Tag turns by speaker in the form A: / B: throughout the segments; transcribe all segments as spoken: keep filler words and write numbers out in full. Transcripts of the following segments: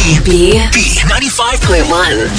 A: B ninety-five point one.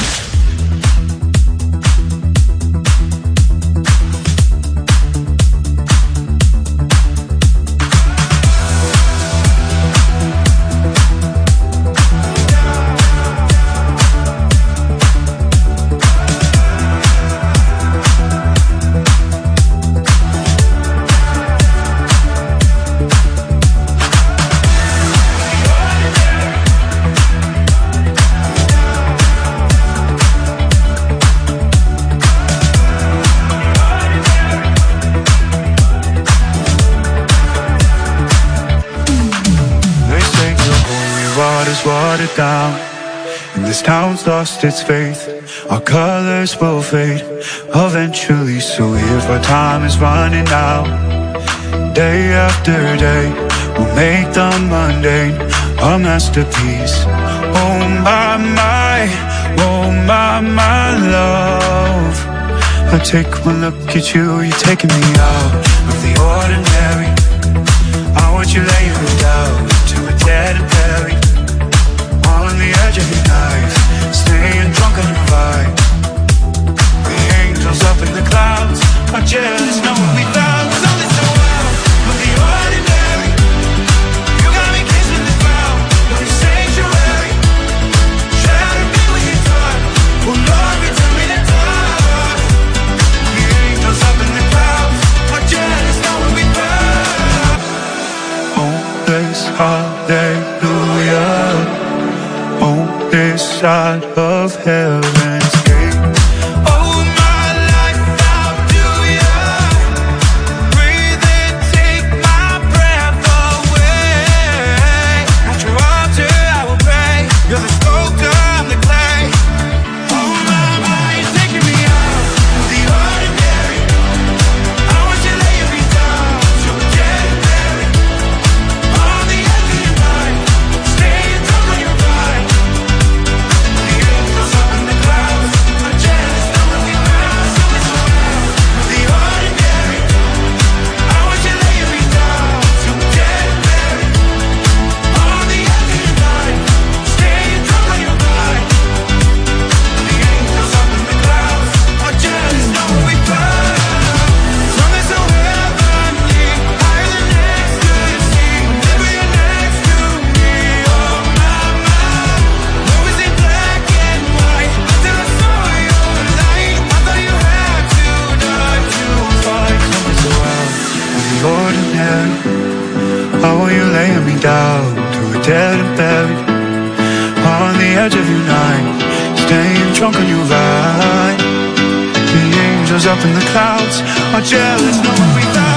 B: Watered down, and this town's lost its faith. Our colors will fade eventually, so if our time is running out, day after day, we'll make the mundane a masterpiece. Oh my, my, oh my, my love, I take one look at you, you're taking me out of the ordinary. I want you laying me down to a dead and buried on the edge of your knife, staying drunk on your vibe. The angels up in the clouds are jealous, know what we found. So listen well, but the ordinary, you got me kissing the ground, but the sanctuary, shatter me with your touch, will Lord return me the touch. The angels up in the clouds are jealous, know what we found. Oh, this hallelujah, on this side of heaven's gate. Oh, my life, how do ya breathe and take my breath away? At your altar I will pray, you're the sculptor, I'm the clay. Oh, my, my, you're taking me out of the ordinary. I want you laying me down to a dead and buried on the edge of your mind, staying drunk on your ride. How are you laying me down to a dead and buried on the edge of your night, staying drunk on your ride. The angels up in the clouds are jealous, know what we found.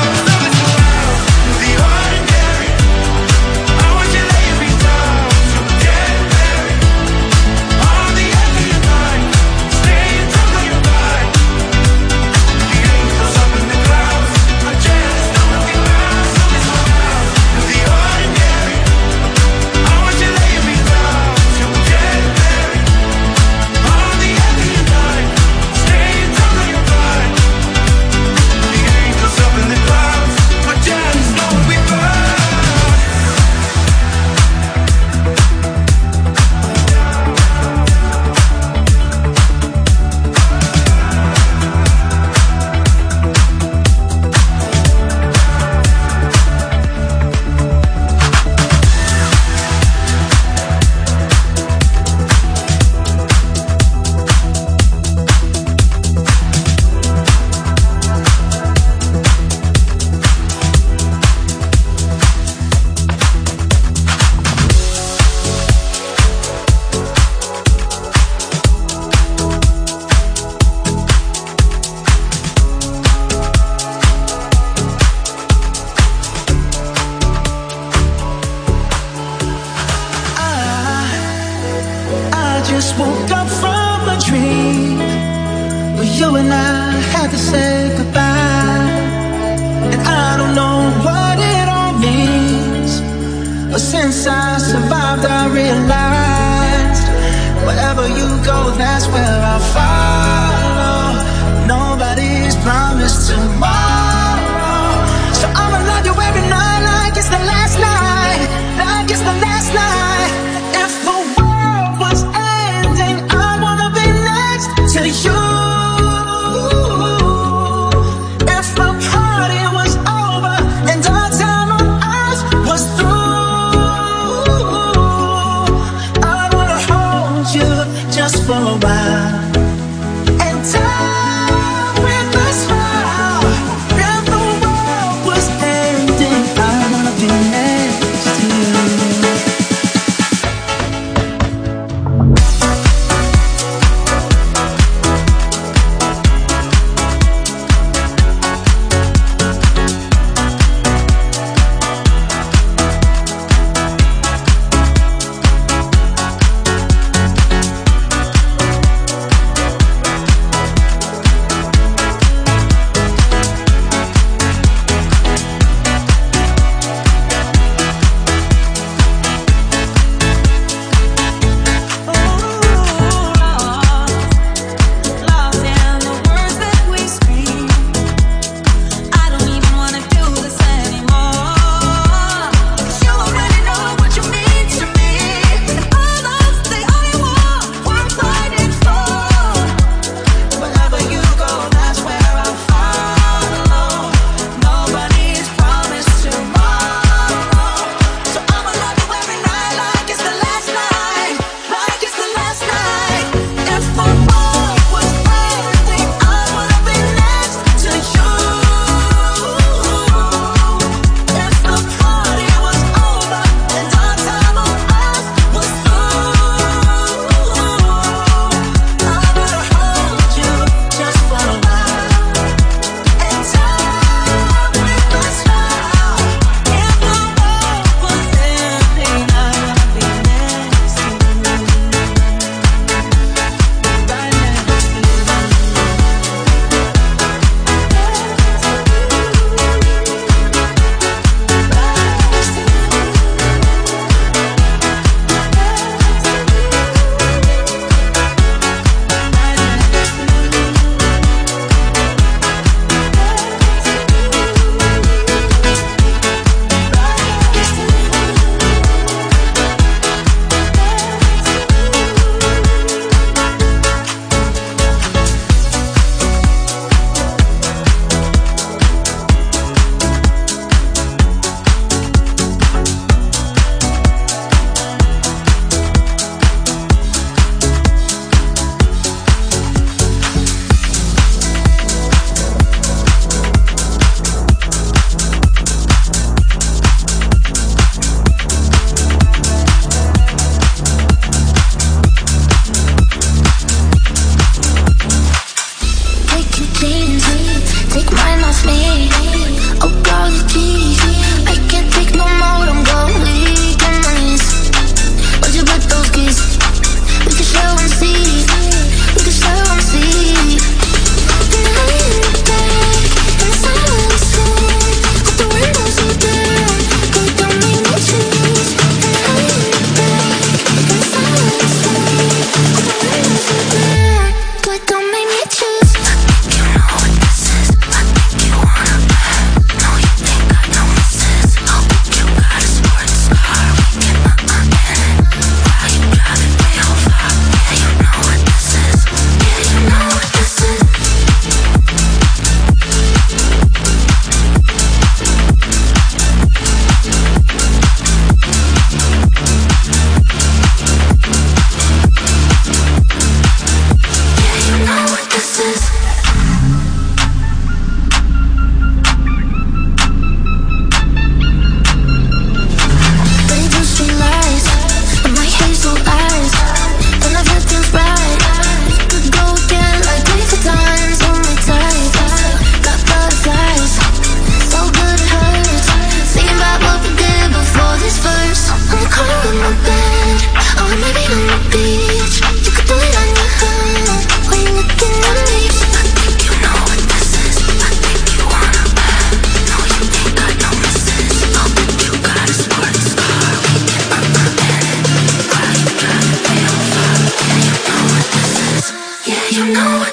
C: just woke up from a dream where you and I had to say goodbye. And I don't know what it all means, but since I survived I realized wherever you go, that's where I'll follow. Nobody's promised tomorrow, so I'ma love you every night like it's the last night, like it's the last night. If the world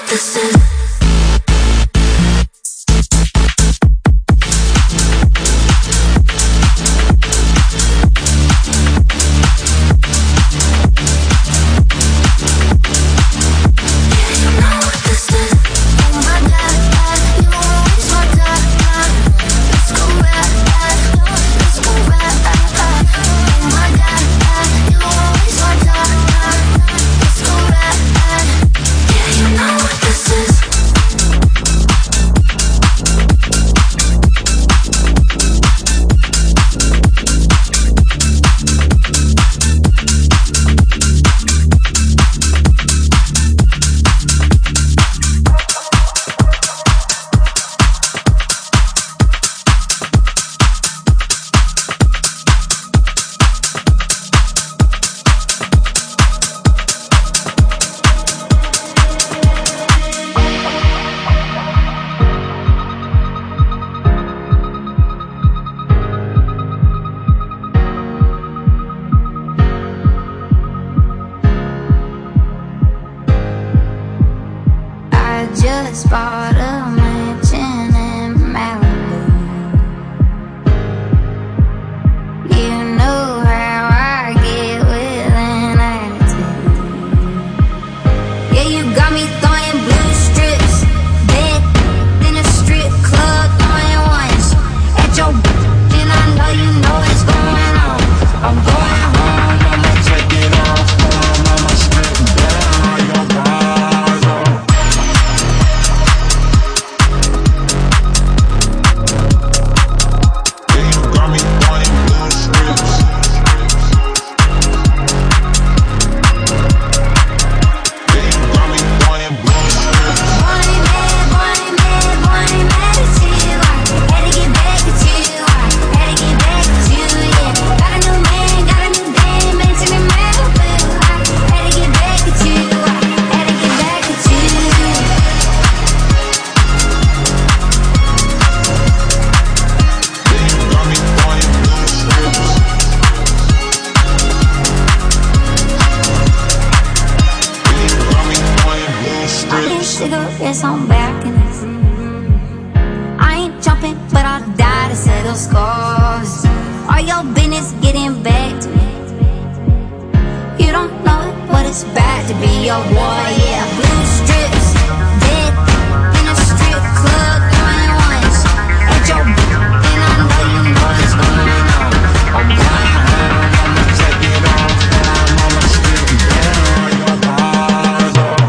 D: this is.
E: Cigarettes on back in this. I ain't jumping, but I'll die to settle scores. All your business getting back to me. You don't know what it's bad to be a warrior. Blue strips, dead in a strip club, going once. At your and I know you know what's going on. I'm going home, I'ma take it off. I'ma strip down your bars off.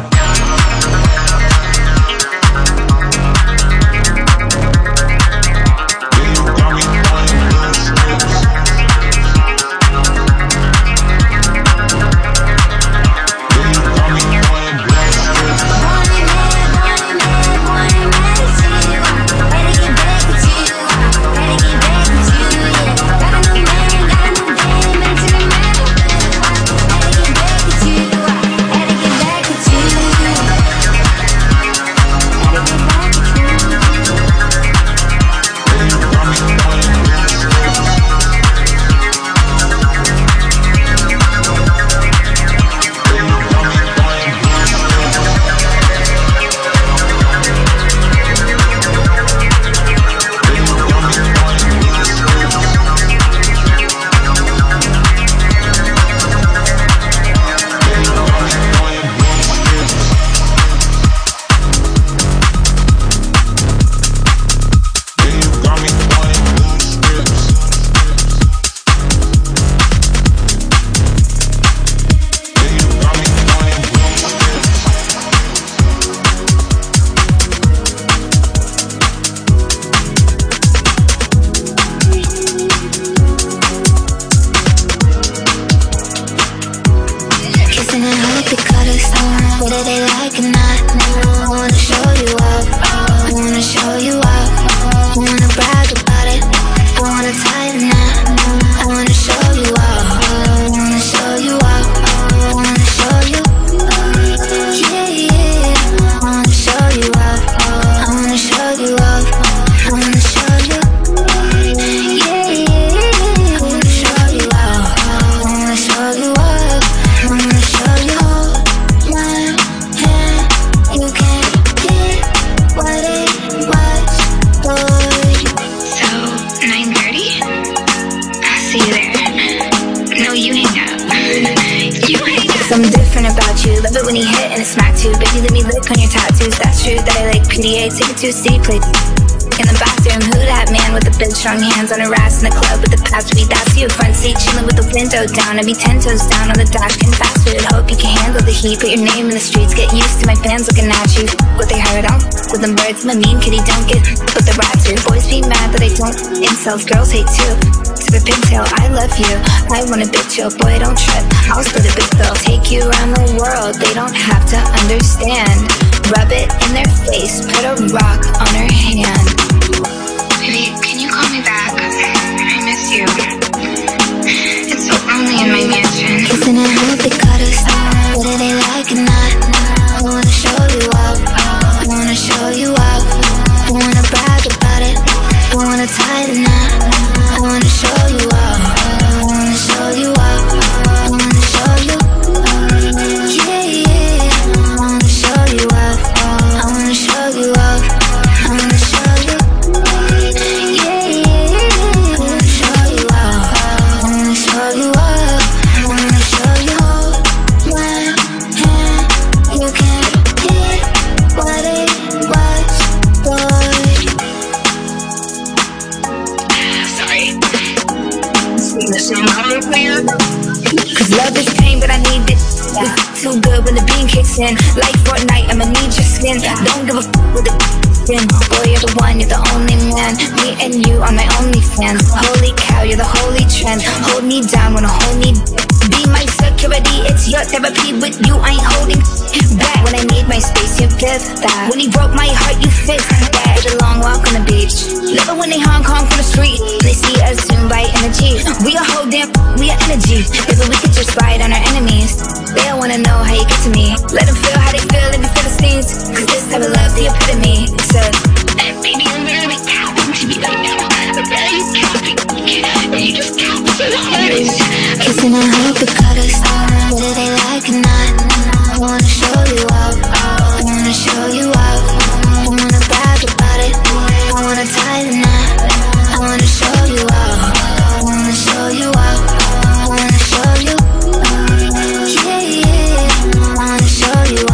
E: Whether they like or not, I wanna show you up, I wanna show you up, I wanna brag about it, I wanna tie the knot, I wanna show you up, I wanna show you up, I wanna show you, yeah, yeah, I wanna show you up, I wanna show you up, I wanna show you, yeah, yeah, I wanna show you up, I wanna show you up, I wanna show you.
D: Something different about you. Love it when you hit and it smacks you. Baby, let me lick on your tattoos. That's true that I like P D A. Take it to a city place. In the bathroom, who that man with the big strong hands on her ass in the club with the past weed? That's you, front seat, chilling with the window down. I'd be ten toes down on the dash, can fast food. Hope you can handle the heat. Put your name in the streets, get used to my fans looking at you. What they heard on with them birds, I'm a mean kitty, don't get with the rats too. Boys be mad that I don't incels, girls hate too. To the pigtail, I love you. I want a bitch, yo, boy, don't trip. I'll split a big bill, take you around the world. They don't have to understand. Rub it in their face, put a rock on her hand.
F: Baby, can you call me back? I miss you. It's so lonely in my mansion.
D: Kissing and hope they cut us. Whether they like it or not, I wanna show you up. I wanna show you up. I wanna brag about it. I wanna tie the knot. I wanna show you up. I wanna show you up. I wanna show you. Yeah, yeah. I wanna show you up. I wanna show you up. I wanna show you. Yeah, yeah. I wanna show you up. I wanna show you up. I wanna show you. Hold my hand. You can hit what it was, boy.
F: Sorry. Listen, I'm clear.
D: Cause love is pain, but I need it. It's too good when the beam kicks in. Like Fortnite, I'ma need your skin. Don't give a f with the spin. Boy, you're the one, you're the only man. Me and you are my only fans. Holy cow, you're the holy trend. Hold me down when I hold me. Be my security, it's your therapy. With you, I ain't holding back. When I need my space, you give that. When he broke my heart, you fixed that. Did a long walk on the beach. Love it when they Hong Kong from the street. They see us soon by energy. We a whole damn, we are energy. Maybe we could just ride on our enemies. They don't wanna know how you get to me. Let them feel how they feel in the Philistines. Cause this type of love's the epitome. It's a
F: Baby, you're literally capping to me right now. I'm very capping. You just capped so hard.
D: kissing and hope it cut us. Whether they like it or not, I wanna show you up. I wanna show you up. I wanna brag about it. I wanna tie the knot. I wanna show you up. I wanna show you up. I wanna show you. Yeah, yeah. I wanna show you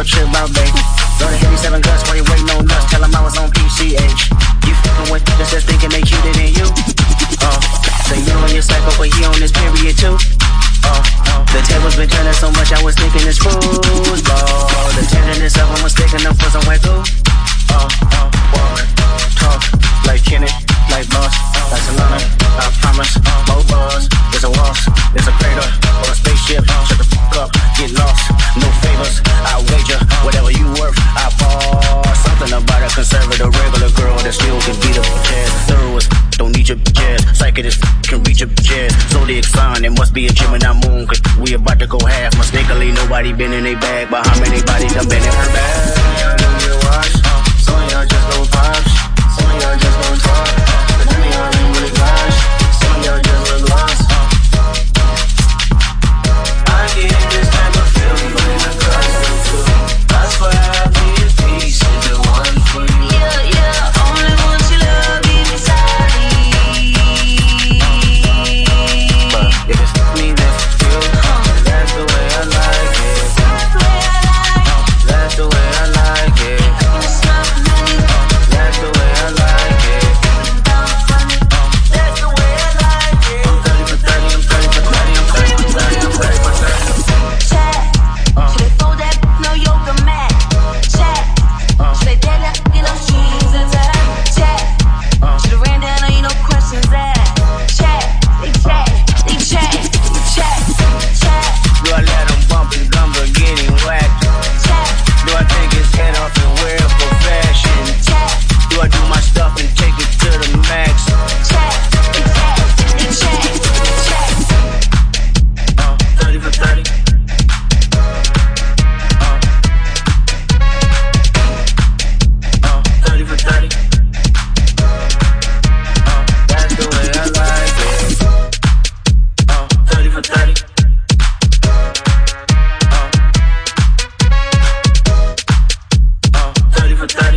G: a trip out, babe. Go to eighty-seven guts while you waiting on us. Tell them I was on P C H. You fucking with just just thinking they cuter than you. Uh, so you on your cycle, but he on his period too. Uh, uh, the tables been turning so much, I was thinking it's foosball. The tenderness of them was sticking up for some white glue. Uh, uh, walk, talk, like Kenny, like Boss, like Solana. I promise, more buzz. There's a waltz, there's a crater, or a spaceship. Shut the fuck up, get lost. No favors, I wager. Whatever you worth, I fall. Something about a conservative, regular girl that still can beat up jazz. Thorough as don't need your jazz. Psychic as can reach your jazz. Zodiac sign, it must be a Gemini moon. Cause we about to go half. Mistakenly, nobody been in a bag. But how many bodies done been in her bag? Some of y'all do your watch. Some of y'all just go pops. Some of y'all just go talk. But none of y'all ain't really gosh. Some of y'all just look lost. I get this type of feeling when I cross you too. I swear I'll be a piece of the one for you. Yeah, yeah, only want your love, give me sorry. But if it's me, then you, that's the way I like it. That's the way I like it. That's the way I like it. That's the way I like it. I'm thirty for thirty, I'm thirty for thirty, I'm thirty for thirty, I'm thirty for thirty.
H: Check. Should they fold that no yoga mat? Check. Should they dare that get those jeans attack? Check. Should have ran down on you, no questions asked. Check. They check. They check. Check. Check.
G: Do I let them bump his lumber getting whacked?
H: Check.
G: Do I take his head off and wear it for fashion?
H: Check.
G: Do I do my stuff and take it to the max?
H: Check. They check. They check. Check.
G: Uh, thirty for thirty. Uh, uh, thirty for thirty. Uh, that's the way I like it. Uh, thirty for thirty. Uh, uh, thirty for thirty.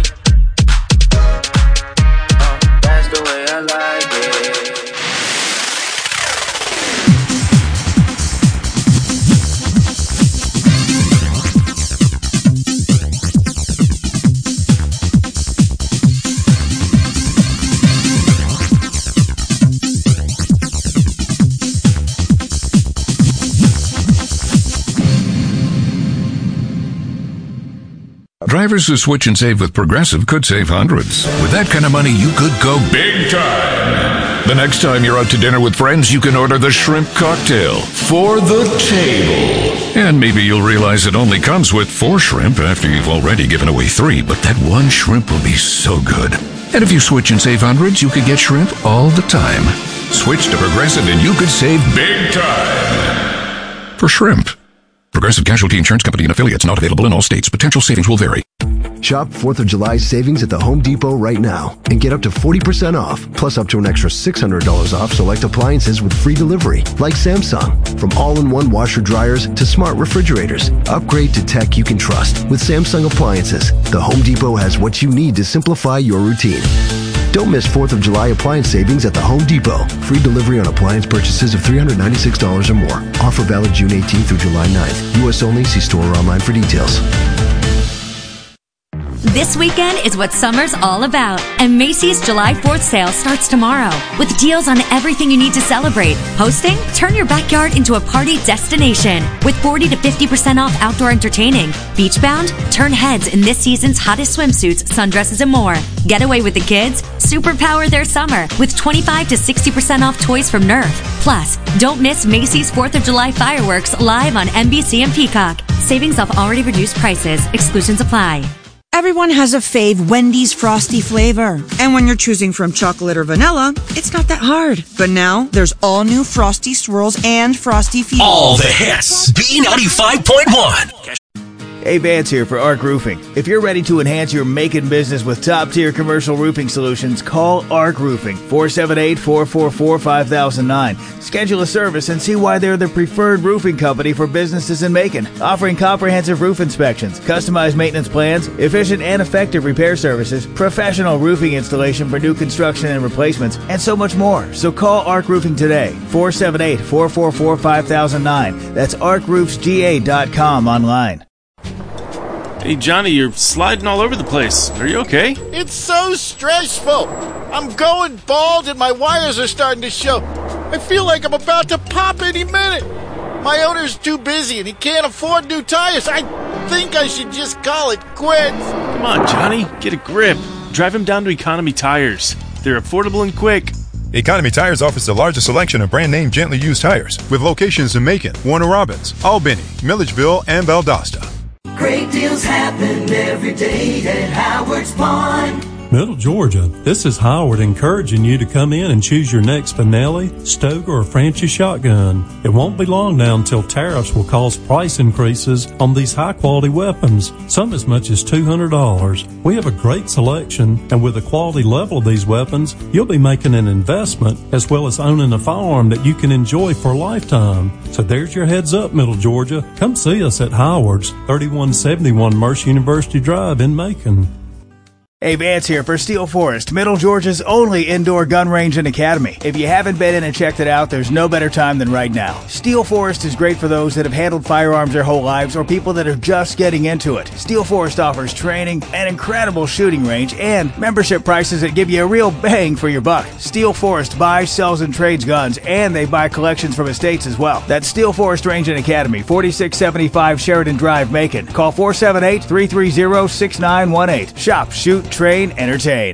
G: Uh, that's the way I like it.
I: Drivers who switch and save with Progressive could save hundreds. With that kind of money, you could go big time. The next time you're out to dinner with friends, you can order the shrimp cocktail for the table. And maybe you'll realize it only comes with four shrimp after you've already given away three, but that one shrimp will be so good. And if you switch and save hundreds, you could get shrimp all the time. Switch to Progressive and you could save big time. For shrimp. Progressive Casualty Insurance Company and affiliates, not available in all states. Potential savings will vary.
J: Shop fourth of July savings at the Home Depot right now and get up to forty percent off, plus up to an extra six hundred dollars off select appliances with free delivery, like Samsung. From all-in-one washer dryers to smart refrigerators, upgrade to tech you can trust with Samsung appliances. The Home Depot has what you need to simplify your routine. Don't miss fourth of July appliance savings at the Home Depot. Free delivery on appliance purchases of three hundred ninety-six dollars or more. Offer valid June eighteenth through July ninth. U S only. See store or online for details.
K: This weekend is what summer's all about, and Macy's July fourth sale starts tomorrow with deals on everything you need to celebrate. Hosting? Turn your backyard into a party destination with forty to fifty percent off outdoor entertaining. Beachbound? Turn heads in this season's hottest swimsuits, sundresses, and more. Get away with the kids? Superpower their summer with twenty-five to sixty percent off toys from Nerf. Plus, don't miss Macy's fourth of July fireworks live on N B C and Peacock. Savings off already reduced prices. Exclusions apply.
L: Everyone has a fave Wendy's Frosty flavor. And when you're choosing from chocolate or vanilla, it's not that hard. But now, there's all new Frosty Swirls and Frosty Fusions.
A: All the hits. B ninety-five point one.
M: Hey, Vance here for Arc Roofing. If you're ready to enhance your making business with top-tier commercial roofing solutions, call Arc Roofing, four seven eight, four four four, five thousand nine. Schedule a service and see why they're the preferred roofing company for businesses in Macon, offering comprehensive roof inspections, customized maintenance plans, efficient and effective repair services, professional roofing installation for new construction and replacements, and so much more. So call Arc Roofing today, four seven eight, four four four, five thousand nine. That's arc roofs g a dot com online.
N: Hey, Johnny, you're sliding all over the place. Are you okay?
O: It's so stressful. I'm going bald and my wires are starting to show. I feel like I'm about to pop any minute. My owner's too busy and he can't afford new tires. I think I should just call it quits.
N: Come on, Johnny, get a grip. Drive him down to Economy Tires. They're affordable and quick.
P: Economy Tires offers the largest selection of brand-name gently used tires with locations in Macon, Warner Robins, Albany, Milledgeville, and Valdosta.
C: Great deals happen every day at Howard's Pond.
Q: Middle Georgia, this is Howard encouraging you to come in and choose your next Benelli, Stoker, or Franchi shotgun. It won't be long now until tariffs will cause price increases on these high-quality weapons, some as much as two hundred dollars. We have a great selection, and with the quality level of these weapons, you'll be making an investment as well as owning a firearm that you can enjoy for a lifetime. So there's your heads up, Middle Georgia. Come see us at Howard's, thirty-one seventy-one Mercer University Drive in Macon.
M: Hey, Vance here for Steel Forest, Middle Georgia's only indoor gun range and academy. If you haven't been in and checked it out, there's no better time than right now. Steel Forest is great for those that have handled firearms their whole lives or people that are just getting into it. Steel Forest offers training, an incredible shooting range, and membership prices that give you a real bang for your buck. Steel Forest buys, sells, and trades guns, and they buy collections from estates as well. That's Steel Forest Range and Academy, forty-six seventy-five Sheridan Drive, Macon. Call four seven eight, three three zero, six nine one eight. Shop, shoot, train, entertain.